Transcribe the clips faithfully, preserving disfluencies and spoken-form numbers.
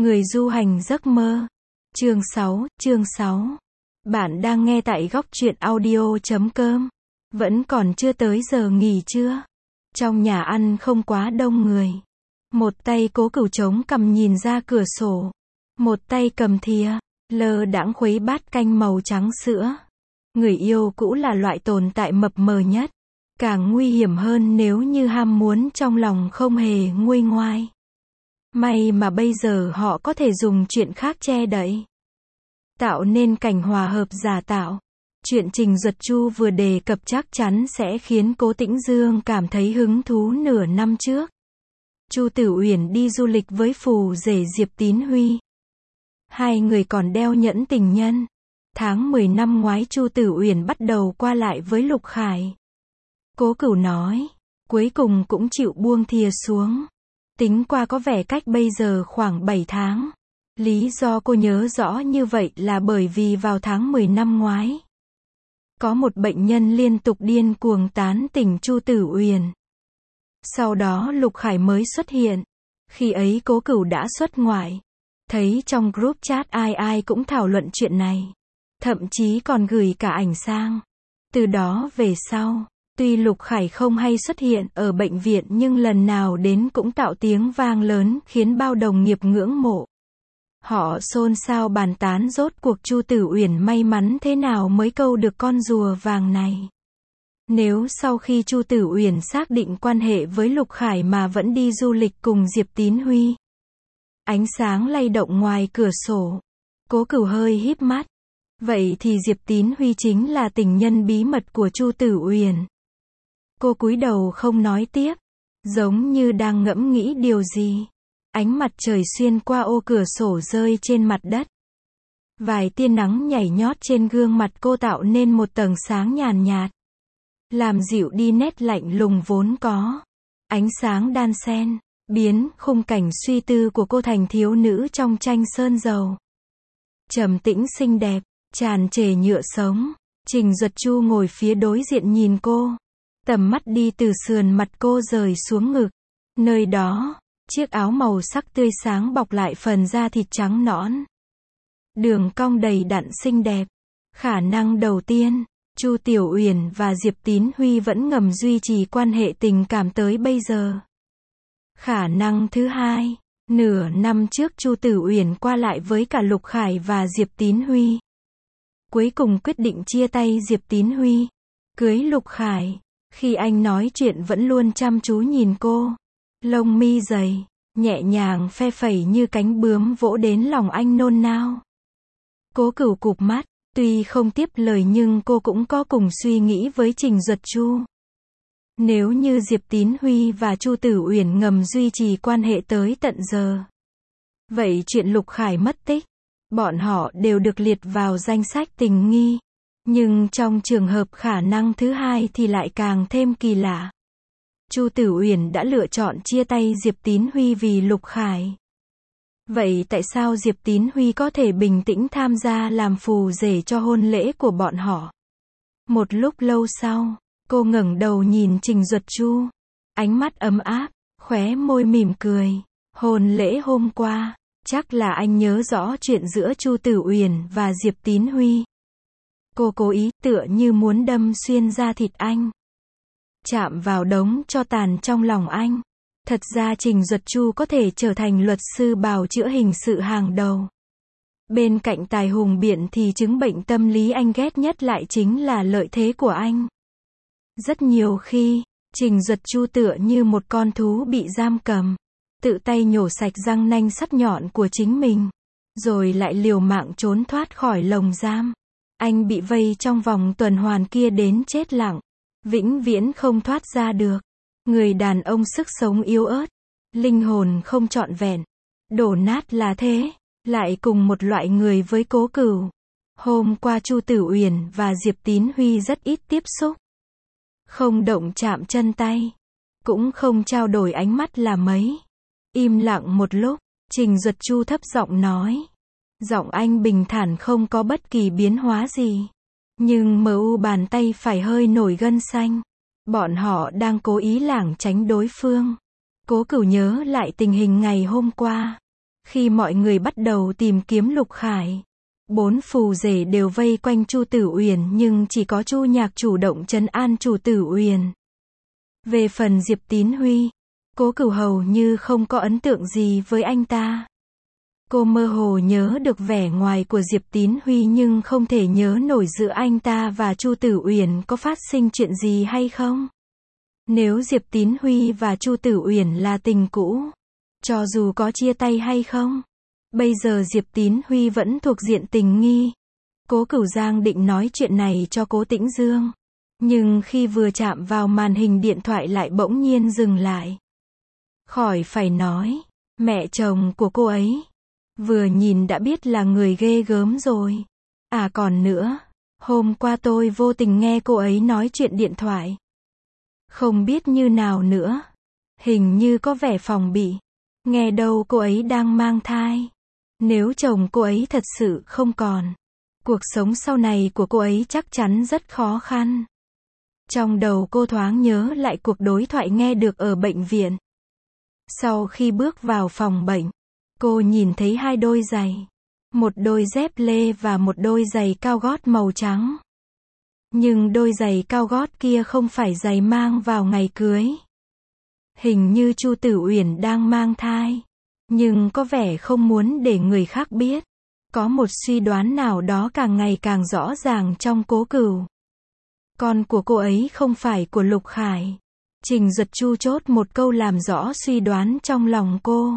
Người du hành giấc mơ. Chương sáu, chương sáu. Bạn đang nghe tại góc truyện audio chấm com. Vẫn còn chưa tới giờ nghỉ trưa. Trong nhà ăn không quá đông người. Một tay Cố Cửu chống cằm nhìn ra cửa sổ. Một tay cầm thìa, lơ đãng khuấy bát canh màu trắng sữa. Người yêu cũ là loại tồn tại mập mờ nhất. Càng nguy hiểm hơn nếu như ham muốn trong lòng không hề nguôi ngoai. May mà bây giờ họ có thể dùng chuyện khác che đậy. Tạo nên cảnh hòa hợp giả tạo. Chuyện Trình Duật Chu vừa đề cập chắc chắn sẽ khiến Cố Tĩnh Dương cảm thấy hứng thú nửa năm trước. Chu Tử Uyển đi du lịch với phù rể Diệp Tín Huy. Hai người còn đeo nhẫn tình nhân. Tháng mười năm ngoái Chu Tử Uyển bắt đầu qua lại với Lục Khải. Cố Cửu nói, cuối cùng cũng chịu buông thìa xuống. Tính qua có vẻ cách bây giờ khoảng bảy tháng. Lý do cô nhớ rõ như vậy là bởi vì vào tháng mười năm ngoái, có một bệnh nhân liên tục điên cuồng tán tỉnh Chu Tử Uyển. Sau đó Lục Khải mới xuất hiện. Khi ấy Cố Cửu đã xuất ngoại. Thấy trong group chat ai ai cũng thảo luận chuyện này. Thậm chí còn gửi cả ảnh sang. Từ đó về sau, tuy Lục Khải không hay xuất hiện ở bệnh viện nhưng lần nào đến cũng tạo tiếng vang lớn khiến bao đồng nghiệp ngưỡng mộ. Họ xôn xao bàn tán rốt cuộc Chu Tử Uyển may mắn thế nào mới câu được con rùa vàng này. Nếu sau khi Chu Tử Uyển xác định quan hệ với Lục Khải mà vẫn đi du lịch cùng Diệp Tín Huy. Ánh sáng lay động ngoài cửa sổ. Cố Cửu hơi híp mắt. Vậy thì Diệp Tín Huy chính là tình nhân bí mật của Chu Tử Uyển. Cô cúi đầu không nói tiếp, giống như đang ngẫm nghĩ điều gì. Ánh mặt trời xuyên qua ô cửa sổ rơi trên mặt đất. Vài tia nắng nhảy nhót trên gương mặt cô tạo nên một tầng sáng nhàn nhạt, làm dịu đi nét lạnh lùng vốn có. Ánh sáng đan xen, biến khung cảnh suy tư của cô thành thiếu nữ trong tranh sơn dầu. Trầm tĩnh xinh đẹp, tràn trề nhựa sống. Trình Duật Chu ngồi phía đối diện nhìn cô. Tầm mắt đi từ sườn mặt cô rời xuống ngực. Nơi đó, chiếc áo màu sắc tươi sáng bọc lại phần da thịt trắng nõn. Đường cong đầy đặn xinh đẹp. Khả năng đầu tiên, Chu Tiểu Uyển và Diệp Tín Huy vẫn ngầm duy trì quan hệ tình cảm tới bây giờ. Khả năng thứ hai, nửa năm trước Chu Tử Uyển qua lại với cả Lục Khải và Diệp Tín Huy. Cuối cùng quyết định chia tay Diệp Tín Huy, cưới Lục Khải. Khi anh nói chuyện vẫn luôn chăm chú nhìn cô. Lông mi dày, nhẹ nhàng phe phẩy như cánh bướm vỗ đến lòng anh nôn nao. Cố Cửu cụp mắt, tuy không tiếp lời nhưng cô cũng có cùng suy nghĩ với Trình Duật Chu. Nếu như Diệp Tín Huy và Chu Tử Uyển ngầm duy trì quan hệ tới tận giờ, vậy chuyện Lục Khải mất tích, bọn họ đều được liệt vào danh sách tình nghi. Nhưng trong trường hợp khả năng thứ hai thì lại càng thêm kỳ lạ. Chu Tử Uyển đã lựa chọn chia tay Diệp Tín Huy vì Lục Khải. Vậy tại sao Diệp Tín Huy có thể bình tĩnh tham gia làm phù rể cho hôn lễ của bọn họ? Một lúc lâu sau, cô ngẩng đầu nhìn Trình Duật Chu. Ánh mắt ấm áp, khóe môi mỉm cười. Hôn lễ hôm qua, chắc là anh nhớ rõ chuyện giữa Chu Tử Uyển và Diệp Tín Huy. Cô cố ý tựa như muốn đâm xuyên da thịt anh. Chạm vào đống tro tàn trong lòng anh. Thật ra Trình Duật Chu có thể trở thành luật sư bào chữa hình sự hàng đầu. Bên cạnh tài hùng biện thì chứng bệnh tâm lý anh ghét nhất lại chính là lợi thế của anh. Rất nhiều khi, Trình Duật Chu tựa như một con thú bị giam cầm. Tự tay nhổ sạch răng nanh sắc nhọn của chính mình. Rồi lại liều mạng trốn thoát khỏi lồng giam. Anh bị vây trong vòng tuần hoàn kia đến chết lặng. Vĩnh viễn không thoát ra được. Người đàn ông sức sống yếu ớt. Linh hồn không trọn vẹn. Đổ nát là thế. Lại cùng một loại người với Cố Cửu. Hôm qua Chu Tử Uyển và Diệp Tín Huy rất ít tiếp xúc. Không động chạm chân tay. Cũng không trao đổi ánh mắt là mấy. Im lặng một lúc, Trình Duật Chu thấp giọng nói. Giọng anh bình thản không có bất kỳ biến hóa gì. Nhưng mờ u bàn tay phải hơi nổi gân xanh. Bọn họ đang cố ý lảng tránh đối phương. Cố Cửu nhớ lại tình hình ngày hôm qua. Khi mọi người bắt đầu tìm kiếm Lục Khải, bốn phù rể đều vây quanh Chu Tử Uyển, nhưng chỉ có Chu Nhạc chủ động trấn an Chu Tử Uyển. Về phần Diệp Tín Huy, Cố Cửu hầu như không có ấn tượng gì với anh ta. Cô mơ hồ nhớ được vẻ ngoài của Diệp Tín Huy nhưng không thể nhớ nổi giữa anh ta và Chu Tử Uyển có phát sinh chuyện gì hay không. Nếu Diệp Tín Huy và Chu Tử Uyển là tình cũ, cho dù có chia tay hay không, bây giờ Diệp Tín Huy vẫn thuộc diện tình nghi. Cố Cửu Giang định nói chuyện này cho Cố Tĩnh Dương, nhưng khi vừa chạm vào màn hình điện thoại lại bỗng nhiên dừng lại. Khỏi phải nói, mẹ chồng của cô ấy, vừa nhìn đã biết là người ghê gớm rồi. À còn nữa, hôm qua tôi vô tình nghe cô ấy nói chuyện điện thoại. Không biết như nào nữa, hình như có vẻ phòng bị. Nghe đâu cô ấy đang mang thai. Nếu chồng cô ấy thật sự không còn, cuộc sống sau này của cô ấy chắc chắn rất khó khăn. Trong đầu cô thoáng nhớ lại cuộc đối thoại nghe được ở bệnh viện. Sau khi bước vào phòng bệnh, cô nhìn thấy hai đôi giày. Một đôi dép lê và một đôi giày cao gót màu trắng. Nhưng đôi giày cao gót kia không phải giày mang vào ngày cưới. Hình như Chu Tử Uyển đang mang thai, nhưng có vẻ không muốn để người khác biết. Có một suy đoán nào đó càng ngày càng rõ ràng trong Cố Cửu. Con của cô ấy không phải của Lục Khải. Trình Duật Chu chốt một câu làm rõ suy đoán trong lòng cô.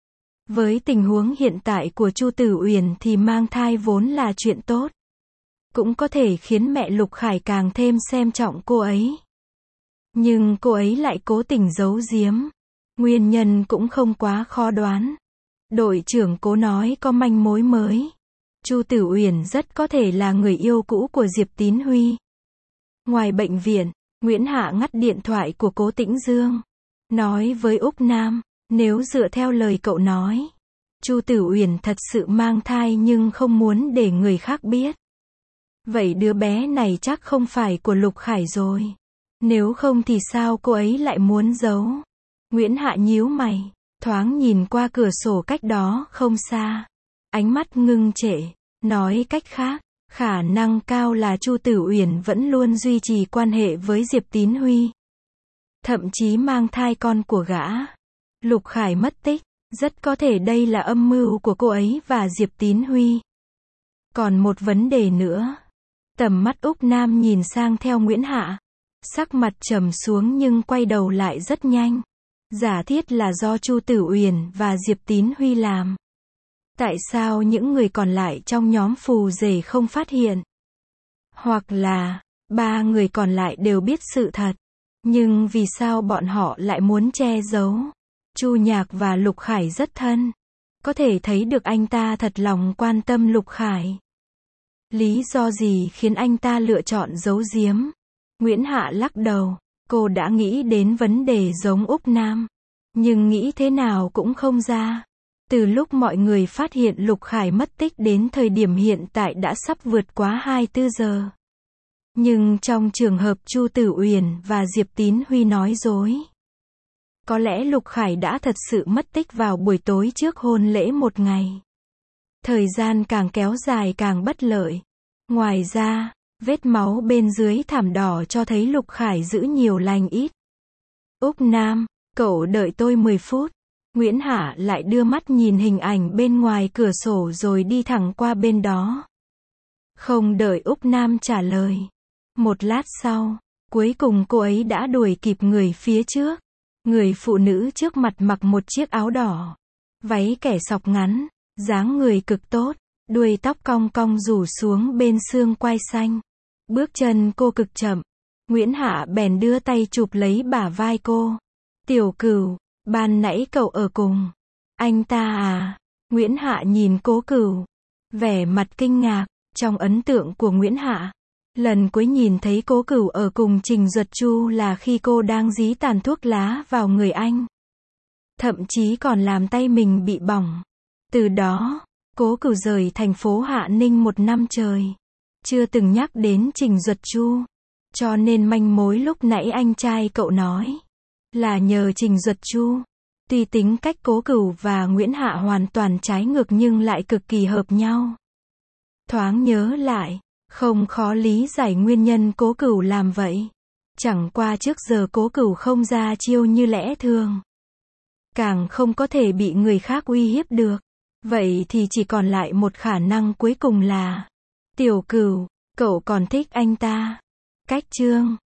Với tình huống hiện tại của Chu Tử Uyển thì mang thai vốn là chuyện tốt. Cũng có thể khiến mẹ Lục Khải càng thêm xem trọng cô ấy. Nhưng cô ấy lại cố tình giấu giếm. Nguyên nhân cũng không quá khó đoán. Đội trưởng Cố nói có manh mối mới. Chu Tử Uyển rất có thể là người yêu cũ của Diệp Tín Huy. Ngoài bệnh viện, Nguyễn Hạ ngắt điện thoại của Cố Tĩnh Dương. Nói với Úc Nam, nếu dựa theo lời cậu nói, Chu Tử Uyển thật sự mang thai nhưng không muốn để người khác biết. Vậy đứa bé này chắc không phải của Lục Khải rồi. Nếu không thì sao cô ấy lại muốn giấu? Nguyễn Hạ nhíu mày, thoáng nhìn qua cửa sổ cách đó không xa. Ánh mắt ngưng trệ, nói cách khác, khả năng cao là Chu Tử Uyển vẫn luôn duy trì quan hệ với Diệp Tín Huy. Thậm chí mang thai con của gã. Lục Khải mất tích, rất có thể đây là âm mưu của cô ấy và Diệp Tín Huy. Còn một vấn đề nữa. Tầm mắt Úc Nam nhìn sang theo Nguyễn Hạ. Sắc mặt trầm xuống nhưng quay đầu lại rất nhanh. Giả thiết là do Chu Tử Uyển và Diệp Tín Huy làm. Tại sao những người còn lại trong nhóm phù rể không phát hiện? Hoặc là, ba người còn lại đều biết sự thật. Nhưng vì sao bọn họ lại muốn che giấu? Chu Nhạc và Lục Khải rất thân. Có thể thấy được anh ta thật lòng quan tâm Lục Khải. Lý do gì khiến anh ta lựa chọn giấu giếm? Nguyễn Hạ lắc đầu. Cô đã nghĩ đến vấn đề giống Úc Nam. Nhưng nghĩ thế nào cũng không ra. Từ lúc mọi người phát hiện Lục Khải mất tích đến thời điểm hiện tại đã sắp vượt quá hai mươi bốn giờ. Nhưng trong trường hợp Chu Tử Uyển và Diệp Tín Huy nói dối, có lẽ Lục Khải đã thật sự mất tích vào buổi tối trước hôn lễ một ngày. Thời gian càng kéo dài càng bất lợi. Ngoài ra, vết máu bên dưới thảm đỏ cho thấy Lục Khải giữ nhiều lành ít. Úc Nam, cậu đợi tôi mười phút. Nguyễn Hạ lại đưa mắt nhìn hình ảnh bên ngoài cửa sổ rồi đi thẳng qua bên đó. Không đợi Úc Nam trả lời. Một lát sau, cuối cùng cô ấy đã đuổi kịp người phía trước. Người phụ nữ trước mặt mặc một chiếc áo đỏ, váy kẻ sọc ngắn, dáng người cực tốt, đuôi tóc cong cong rủ xuống bên xương quai xanh. Bước chân cô cực chậm. Nguyễn Hạ bèn đưa tay chụp lấy bả vai cô. Tiểu Cửu, ban nãy cậu ở cùng anh ta à? Nguyễn Hạ nhìn Cố Cửu, vẻ mặt kinh ngạc. Trong ấn tượng của Nguyễn Hạ, lần cuối nhìn thấy Cố Cửu ở cùng Trình Duật Chu là khi cô đang dí tàn thuốc lá vào người anh. Thậm chí còn làm tay mình bị bỏng. Từ đó, Cố Cửu rời thành phố Hạ Ninh một năm trời. Chưa từng nhắc đến Trình Duật Chu. Cho nên manh mối lúc nãy anh trai cậu nói là nhờ Trình Duật Chu. Tuy tính cách Cố Cửu và Nguyễn Hạ hoàn toàn trái ngược nhưng lại cực kỳ hợp nhau. Thoáng nhớ lại, không khó lý giải nguyên nhân Cố Cửu làm vậy. Chẳng qua trước giờ Cố Cửu không ra chiêu như lẽ thường. Càng không có thể bị người khác uy hiếp được. Vậy thì chỉ còn lại một khả năng cuối cùng là: Tiểu Cửu, cậu còn thích anh ta. Cách chương